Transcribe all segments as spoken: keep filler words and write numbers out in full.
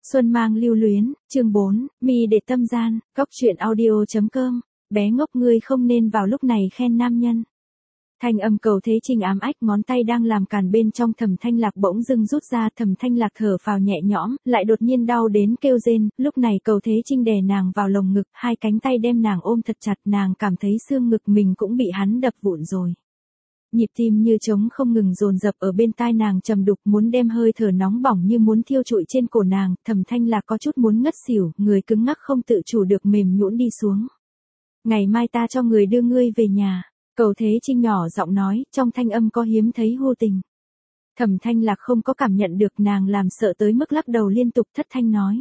Xuân mang lưu luyến, chương bốn, mi để tâm gian, góc truyện audio.com, bé ngốc ngươi không nên vào lúc này khen nam nhân. Thanh âm Cầu Thế Trinh ám ách, ngón tay đang làm càn bên trong Thẩm Thanh Lạc bỗng dưng rút ra. Thẩm Thanh Lạc thở phào nhẹ nhõm, lại đột nhiên đau đến kêu rên. Lúc này Cầu Thế Trinh đè nàng vào lồng ngực, hai cánh tay đem nàng ôm thật chặt, nàng cảm thấy xương ngực mình cũng bị hắn đập vụn rồi. Nhịp tim như trống không ngừng dồn dập ở bên tai nàng trầm đục, muốn đem hơi thở nóng bỏng như muốn thiêu trụi trên cổ nàng. Thẩm Thanh Lạc có chút muốn ngất xỉu, người cứng ngắc không tự chủ được mềm nhũn đi xuống. Ngày mai ta cho người đưa ngươi về nhà. Cầu Thế Trinh nhỏ giọng nói, trong thanh âm có hiếm thấy hô tình. Thẩm Thanh Lạc không có cảm nhận được, nàng làm sợ tới mức lắc đầu liên tục, thất thanh nói.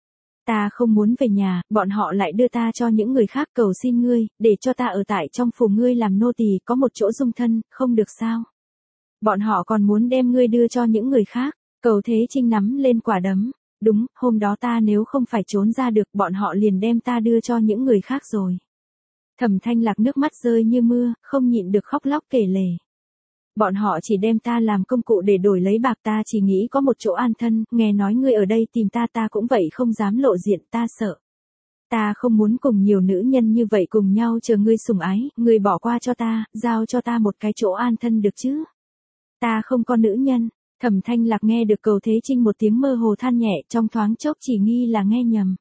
Ta không muốn về nhà, bọn họ lại đưa ta cho những người khác, cầu xin ngươi, để cho ta ở tại trong phủ ngươi làm nô tỳ, có một chỗ dung thân, không được sao? Bọn họ còn muốn đem ngươi đưa cho những người khác. Cầu Thế Trinh nắm lên quả đấm. Đúng, hôm đó ta nếu không phải trốn ra được, bọn họ liền đem ta đưa cho những người khác rồi. Thẩm Thanh Lạc nước mắt rơi như mưa, không nhịn được khóc lóc kể lể. Bọn họ chỉ đem ta làm công cụ để đổi lấy bạc, ta chỉ nghĩ có một chỗ an thân, nghe nói ngươi ở đây tìm ta, ta cũng vậy không dám lộ diện, ta sợ. Ta không muốn cùng nhiều nữ nhân như vậy cùng nhau chờ ngươi sủng ái, ngươi bỏ qua cho ta, giao cho ta một cái chỗ an thân được chứ. Ta không có nữ nhân. Thẩm Thanh Lạc nghe được Cầu Thế Trinh một tiếng mơ hồ than nhẹ, trong thoáng chốc chỉ nghi là nghe nhầm.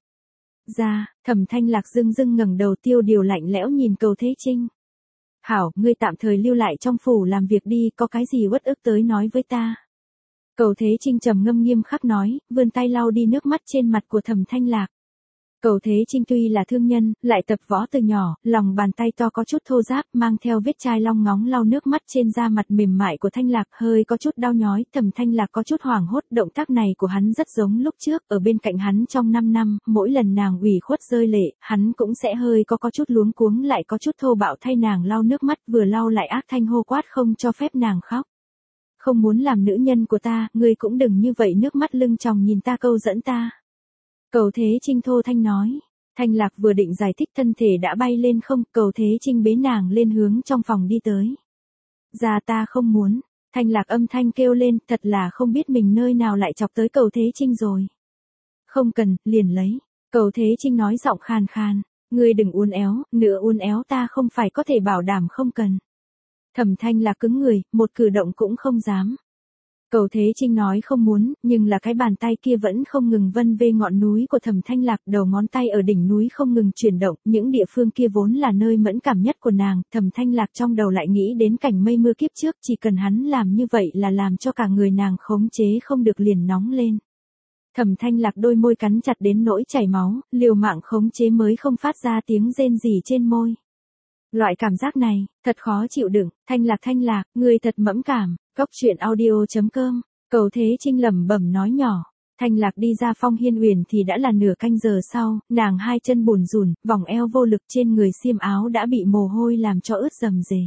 Ra, Thẩm Thanh Lạc dưng dưng ngẩng đầu, tiêu điều lạnh lẽo nhìn Cầu Thế Trinh. Hảo, ngươi tạm thời lưu lại trong phủ làm việc đi, có cái gì uất ức tới nói với ta. Cầu Thế Trinh trầm ngâm nghiêm khắc nói, vươn tay lau đi nước mắt trên mặt của Thẩm Thanh Lạc. Cầu Thế Trinh tuy là thương nhân, lại tập võ từ nhỏ, lòng bàn tay to có chút thô ráp, mang theo vết chai long ngóng lau nước mắt trên da mặt mềm mại của Thanh Lạc, hơi có chút đau nhói. Thẩm Thanh Lạc có chút hoảng hốt, động tác này của hắn rất giống lúc trước, ở bên cạnh hắn trong năm năm, mỗi lần nàng ủy khuất rơi lệ, hắn cũng sẽ hơi có có chút luống cuống, lại có chút thô bạo thay nàng lau nước mắt, vừa lau lại ác thanh hô quát không cho phép nàng khóc. Không muốn làm nữ nhân của ta, ngươi cũng đừng như vậy, nước mắt lưng tròng nhìn ta câu dẫn ta. Cầu Thế Trinh thô thanh nói. Thanh Lạc vừa định giải thích, thân thể đã bay lên không. Cầu Thế Trinh bế nàng lên hướng trong phòng đi tới. Ra, ta không muốn. Thanh Lạc âm thanh kêu lên, thật là không biết mình nơi nào lại chọc tới Cầu Thế Trinh rồi. Không cần, liền lấy. Cầu Thế Trinh nói giọng khàn khàn. Ngươi đừng uốn éo, nửa uốn éo ta không phải có thể bảo đảm không cần. Thẩm Thanh Lạc cứng người, một cử động cũng không dám. Cầu Thế Trinh nói không muốn, nhưng là cái bàn tay kia vẫn không ngừng vân vê ngọn núi của Thẩm Thanh Lạc, đầu ngón tay ở đỉnh núi không ngừng chuyển động, những địa phương kia vốn là nơi mẫn cảm nhất của nàng. Thẩm Thanh Lạc trong đầu lại nghĩ đến cảnh mây mưa kiếp trước, chỉ cần hắn làm như vậy là làm cho cả người nàng khống chế không được liền nóng lên. Thẩm Thanh Lạc đôi môi cắn chặt đến nỗi chảy máu, liều mạng khống chế mới không phát ra tiếng rên rỉ trên môi. Loại cảm giác này, thật khó chịu đựng. Thanh Lạc Thanh Lạc, người thật mẫn cảm. Góc truyện audio.com, Cầu Thế Trinh lẩm bẩm nói nhỏ. Thanh Lạc đi ra Phong Hiên Uyển thì đã là nửa canh giờ sau, nàng hai chân bùn rùn, vòng eo vô lực, trên người xiêm áo đã bị mồ hôi làm cho ướt rầm rề.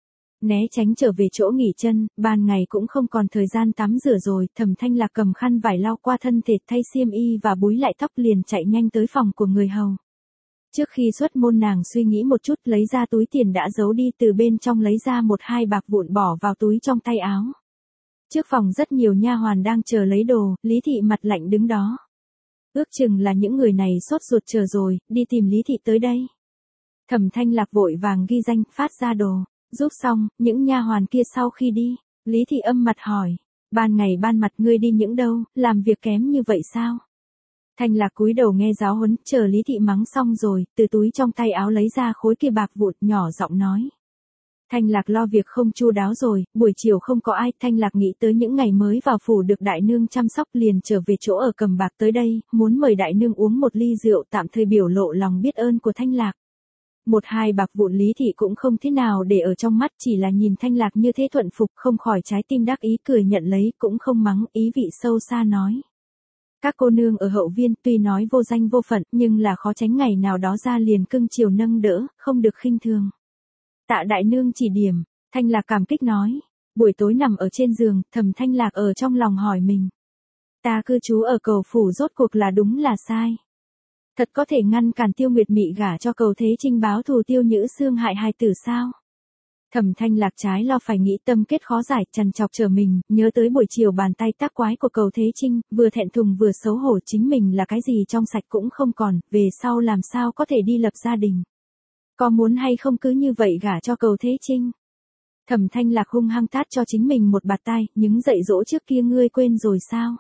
Né tránh trở về chỗ nghỉ chân, ban ngày cũng không còn thời gian tắm rửa rồi. Thẩm Thanh Lạc cầm khăn vải lau qua thân thể, thay xiêm y và búi lại tóc, liền chạy nhanh tới phòng của người hầu. Trước khi xuất môn nàng suy nghĩ một chút, lấy ra túi tiền đã giấu đi, từ bên trong lấy ra một hai bạc vụn bỏ vào túi trong tay áo. Trước phòng rất nhiều nha hoàn đang chờ lấy đồ, Lý Thị mặt lạnh đứng đó. Ước chừng là những người này sốt ruột chờ rồi, đi tìm Lý Thị tới đây. Thẩm Thanh Lạc vội vàng ghi danh, phát ra đồ, giúp xong, những nha hoàn kia sau khi đi, Lý Thị âm mặt hỏi, ban ngày ban mặt ngươi đi những đâu, làm việc kém như vậy sao? Thanh Lạc cúi đầu nghe giáo huấn, chờ Lý Thị mắng xong rồi, từ túi trong tay áo lấy ra khối kia bạc vụn, nhỏ giọng nói. Thanh Lạc lo việc không chu đáo rồi, buổi chiều không có ai. Thanh Lạc nghĩ tới những ngày mới vào phủ được đại nương chăm sóc, liền trở về chỗ ở cầm bạc tới đây, muốn mời đại nương uống một ly rượu, tạm thời biểu lộ lòng biết ơn của Thanh Lạc. Một hai bạc vụn Lý Thị cũng không thế nào để ở trong mắt, chỉ là nhìn Thanh Lạc như thế thuận phục, không khỏi trái tim đắc ý, cười nhận lấy, cũng không mắng, ý vị sâu xa nói. Các cô nương ở hậu viên tuy nói vô danh vô phận, nhưng là khó tránh ngày nào đó ra liền cưng chiều nâng đỡ, không được khinh thường. Tạ đại nương chỉ điểm. Thanh Lạc cảm kích nói. Buổi tối nằm ở trên giường, Thẩm Thanh Lạc ở trong lòng hỏi mình. Ta cư trú ở Cầu phủ rốt cuộc là đúng là sai. Thật có thể ngăn cản Tiêu Nguyệt Mị gả cho Cầu Thế Trinh báo thù Tiêu Nhữ Xương hại hài tử sao? Thẩm Thanh Lạc trái lo phải nghĩ tâm kết khó giải, trằn trọc trở mình, nhớ tới buổi chiều bàn tay tác quái của Cầu Thế Trinh, vừa thẹn thùng vừa xấu hổ chính mình là cái gì trong sạch cũng không còn, về sau làm sao có thể đi lập gia đình. Có muốn hay không cứ như vậy gả cho Cầu Thế Trinh. Thẩm Thanh Lạc hung hăng tát cho chính mình một bạt tai, những dạy dỗ trước kia ngươi quên rồi sao?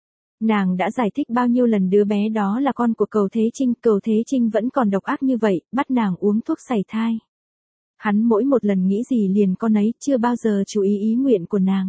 Nàng đã giải thích bao nhiêu lần đứa bé đó là con của Cầu Thế Trinh, Cầu Thế Trinh vẫn còn độc ác như vậy, bắt nàng uống thuốc sảy thai. Hắn mỗi một lần nghĩ gì liền con ấy, chưa bao giờ chú ý ý nguyện của nàng.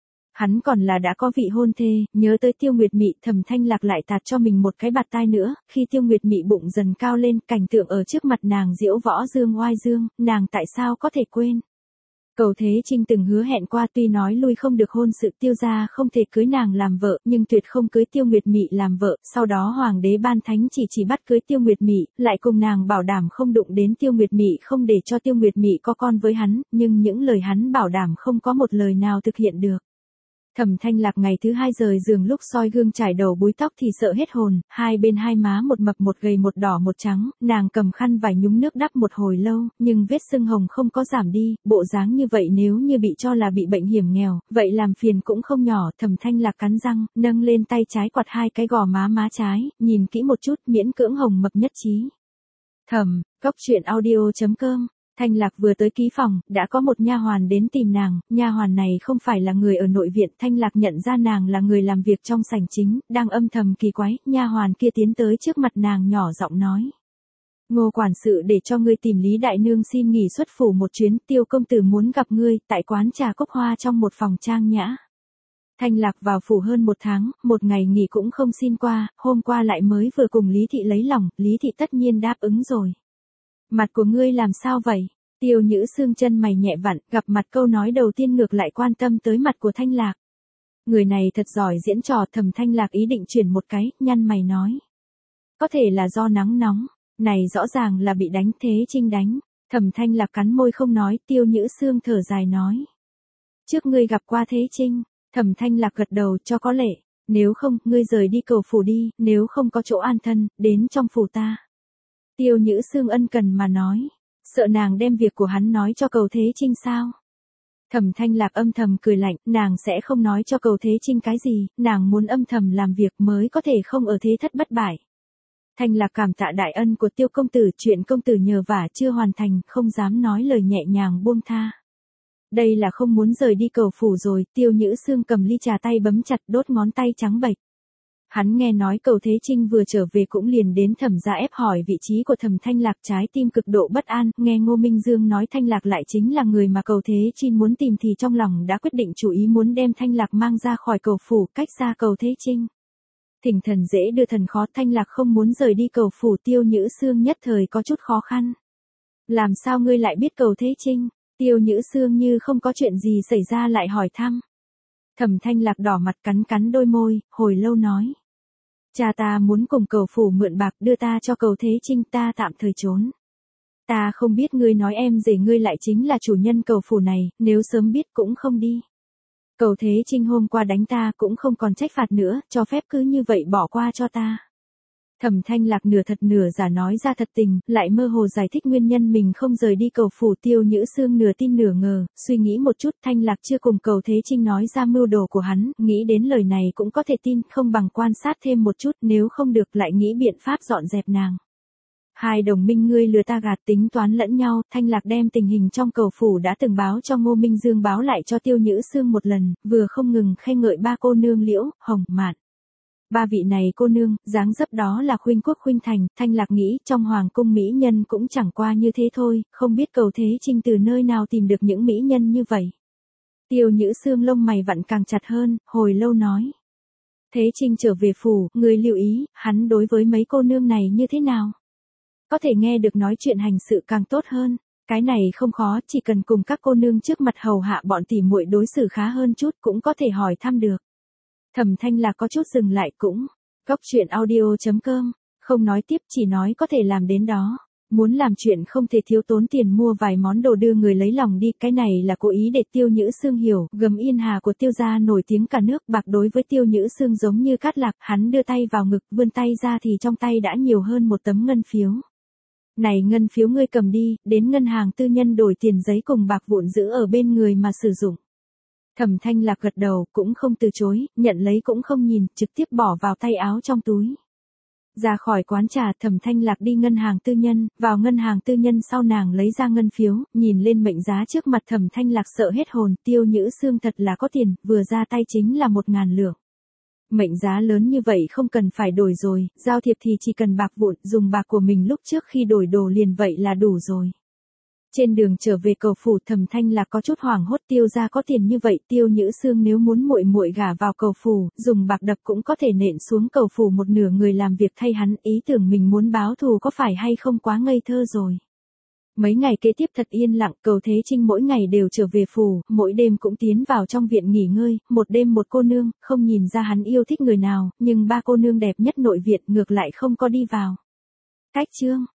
Hắn còn là đã có vị hôn thê, nhớ tới Tiêu Nguyệt Mị, Thẩm Thanh Lạc lại tạt cho mình một cái bạt tai nữa, khi Tiêu Nguyệt Mị bụng dần cao lên, cảnh tượng ở trước mặt nàng diễu võ dương oai dương, nàng tại sao có thể quên. Cầu Thế Trinh từng hứa hẹn qua tuy nói lui không được hôn sự Tiêu gia không thể cưới nàng làm vợ, nhưng tuyệt không cưới Tiêu Nguyệt Mị làm vợ, sau đó Hoàng đế ban thánh chỉ chỉ bắt cưới Tiêu Nguyệt Mị, lại cùng nàng bảo đảm không đụng đến Tiêu Nguyệt Mị, không để cho Tiêu Nguyệt Mị có con với hắn, nhưng những lời hắn bảo đảm không có một lời nào thực hiện được. Thẩm Thanh Lạc ngày thứ hai rời giường lúc soi gương trải đầu búi tóc thì sợ hết hồn, hai bên hai má một mập một gầy một đỏ một trắng, nàng cầm khăn vải nhúng nước đắp một hồi lâu, nhưng vết sưng hồng không có giảm đi, bộ dáng như vậy nếu như bị cho là bị bệnh hiểm nghèo, vậy làm phiền cũng không nhỏ. Thẩm Thanh Lạc cắn răng, nâng lên tay trái quạt hai cái gò má má trái, nhìn kỹ một chút, miễn cưỡng hồng mập nhất trí. Thẩm, Cốc Truyện Audio chấm com. Thanh Lạc vừa tới ký phòng, đã có một nha hoàn đến tìm nàng, nha hoàn này không phải là người ở nội viện, Thanh Lạc nhận ra nàng là người làm việc trong sảnh chính, đang âm thầm kỳ quái, nha hoàn kia tiến tới trước mặt nàng nhỏ giọng nói. Ngô quản sự để cho ngươi tìm Lý Đại Nương xin nghỉ xuất phủ một chuyến, Tiêu công tử muốn gặp ngươi, tại quán trà Cốc Hoa trong một phòng trang nhã. Thanh Lạc vào phủ hơn một tháng, một ngày nghỉ cũng không xin qua, hôm qua lại mới vừa cùng Lý Thị lấy lòng, Lý Thị tất nhiên đáp ứng rồi. Mặt của ngươi làm sao vậy? Tiêu Nhữ Sương chân mày nhẹ vặn, gặp mặt câu nói đầu tiên ngược lại quan tâm tới mặt của Thanh Lạc. Người này thật giỏi diễn trò. Thẩm Thanh Lạc ý định chuyển một cái, nhăn mày nói. Có thể là do nắng nóng, này rõ ràng là bị đánh Thế Trinh đánh. Thẩm Thanh Lạc cắn môi không nói, Tiêu Nhữ Sương thở dài nói. Trước ngươi gặp qua Thế Trinh, Thẩm Thanh Lạc gật đầu cho có lệ, nếu không, ngươi rời đi cầu phủ đi, nếu không có chỗ an thân, đến trong phủ ta. Tiêu Nhữ Sương ân cần mà nói, sợ nàng đem việc của hắn nói cho Cầu Thế Trinh sao? Thẩm Thanh Lạc âm thầm cười lạnh, nàng sẽ không nói cho Cầu Thế Trinh cái gì, nàng muốn âm thầm làm việc mới có thể không ở thế thất bất bại. Thanh Lạc cảm tạ đại ân của Tiêu công tử, chuyện công tử nhờ vả chưa hoàn thành, không dám nói lời nhẹ nhàng buông tha. Đây là không muốn rời đi cầu phủ rồi, Tiêu Nhữ Sương cầm ly trà tay bấm chặt, đốt ngón tay trắng bệch. Hắn nghe nói Cầu Thế Trinh vừa trở về cũng liền đến Thẩm gia ép hỏi vị trí của Thẩm Thanh Lạc, trái tim cực độ bất an, nghe Ngô Minh Dương nói Thanh Lạc lại chính là người mà Cầu Thế Trinh muốn tìm thì trong lòng đã quyết định chủ ý muốn đem Thanh Lạc mang ra khỏi cầu phủ, cách xa Cầu Thế Trinh. Thỉnh thần dễ đưa thần khó, Thanh Lạc không muốn rời đi cầu phủ. Tiêu Nhữ Sương nhất thời có chút khó khăn. Làm sao ngươi lại biết Cầu Thế Trinh? Tiêu Nhữ Sương như không có chuyện gì xảy ra lại hỏi thăm. Thẩm Thanh Lạc đỏ mặt cắn cắn đôi môi, hồi lâu nói. Cha ta muốn cùng cầu phủ mượn bạc đưa ta cho Cầu Thế Trinh, ta tạm thời trốn. Ta không biết ngươi nói em rể ngươi lại chính là chủ nhân cầu phủ này, nếu sớm biết cũng không đi. Cầu Thế Trinh hôm qua đánh ta cũng không còn trách phạt nữa, cho phép cứ như vậy bỏ qua cho ta. Thẩm Thanh Lạc nửa thật nửa giả nói ra thật tình, lại mơ hồ giải thích nguyên nhân mình không rời đi cầu phủ. Tiêu Nhữ Sương nửa tin nửa ngờ, suy nghĩ một chút, Thanh Lạc chưa cùng Cầu Thế Trinh nói ra mưu đồ của hắn, nghĩ đến lời này cũng có thể tin, không bằng quan sát thêm một chút, nếu không được lại nghĩ biện pháp dọn dẹp nàng. Hai đồng minh ngươi lừa ta gạt tính toán lẫn nhau, Thanh Lạc đem tình hình trong cầu phủ đã từng báo cho Ngô Minh Dương báo lại cho Tiêu Nhữ Sương một lần, vừa không ngừng khen ngợi ba cô nương Liễu, Hồng, Mạn. Ba vị này cô nương, dáng dấp đó là khuynh quốc khuynh thành, Thanh Lạc nghĩ trong hoàng cung mỹ nhân cũng chẳng qua như thế thôi, không biết Cầu Thế Trinh từ nơi nào tìm được những mỹ nhân như vậy. Tiêu Nhữ Sương lông mày vặn càng chặt hơn, hồi lâu nói. Thế Trinh trở về phủ, người lưu ý, hắn đối với mấy cô nương này như thế nào? Có thể nghe được nói chuyện hành sự càng tốt hơn, cái này không khó, chỉ cần cùng các cô nương trước mặt hầu hạ bọn tỉ muội đối xử khá hơn chút cũng có thể hỏi thăm được. Thẩm Thanh Lạc có chút dừng lại cũng. Cốc Truyện Audio chấm com, không nói tiếp chỉ nói có thể làm đến đó. Muốn làm chuyện không thể thiếu tốn tiền mua vài món đồ đưa người lấy lòng đi, cái này là cố ý để Tiêu Nhữ Sương hiểu, Gầm Yên Hà của Tiêu gia nổi tiếng cả nước, bạc đối với Tiêu Nhữ Sương giống như cát lạc, hắn đưa tay vào ngực, vươn tay ra thì trong tay đã nhiều hơn một tấm ngân phiếu. Này ngân phiếu ngươi cầm đi, đến ngân hàng tư nhân đổi tiền giấy cùng bạc vụn giữ ở bên người mà sử dụng. Thẩm Thanh Lạc gật đầu, cũng không từ chối, nhận lấy cũng không nhìn, trực tiếp bỏ vào tay áo trong túi. Ra khỏi quán trà, Thẩm Thanh Lạc đi ngân hàng tư nhân, vào ngân hàng tư nhân sau nàng lấy ra ngân phiếu, nhìn lên mệnh giá trước mặt Thẩm Thanh Lạc sợ hết hồn, Tiêu Nhữ Xương thật là có tiền, vừa ra tay chính là một ngàn lượng. Mệnh giá lớn như vậy không cần phải đổi rồi, giao thiệp thì chỉ cần bạc vụn, dùng bạc của mình lúc trước khi đổi đồ liền vậy là đủ rồi. Trên đường trở về cầu phủ, Thẩm Thanh Lạc có chút hoảng hốt, Tiêu gia có tiền như vậy, Tiêu Nhữ Xương nếu muốn muội muội gả vào cầu phủ, dùng bạc đập cũng có thể nện xuống cầu phủ một nửa người làm việc thay hắn, ý tưởng mình muốn báo thù có phải hay không quá ngây thơ rồi. Mấy ngày kế tiếp thật yên lặng, Cầu Thế Trinh mỗi ngày đều trở về phủ, mỗi đêm cũng tiến vào trong viện nghỉ ngơi, một đêm một cô nương, không nhìn ra hắn yêu thích người nào, nhưng ba cô nương đẹp nhất nội viện ngược lại không có đi vào. Cách chương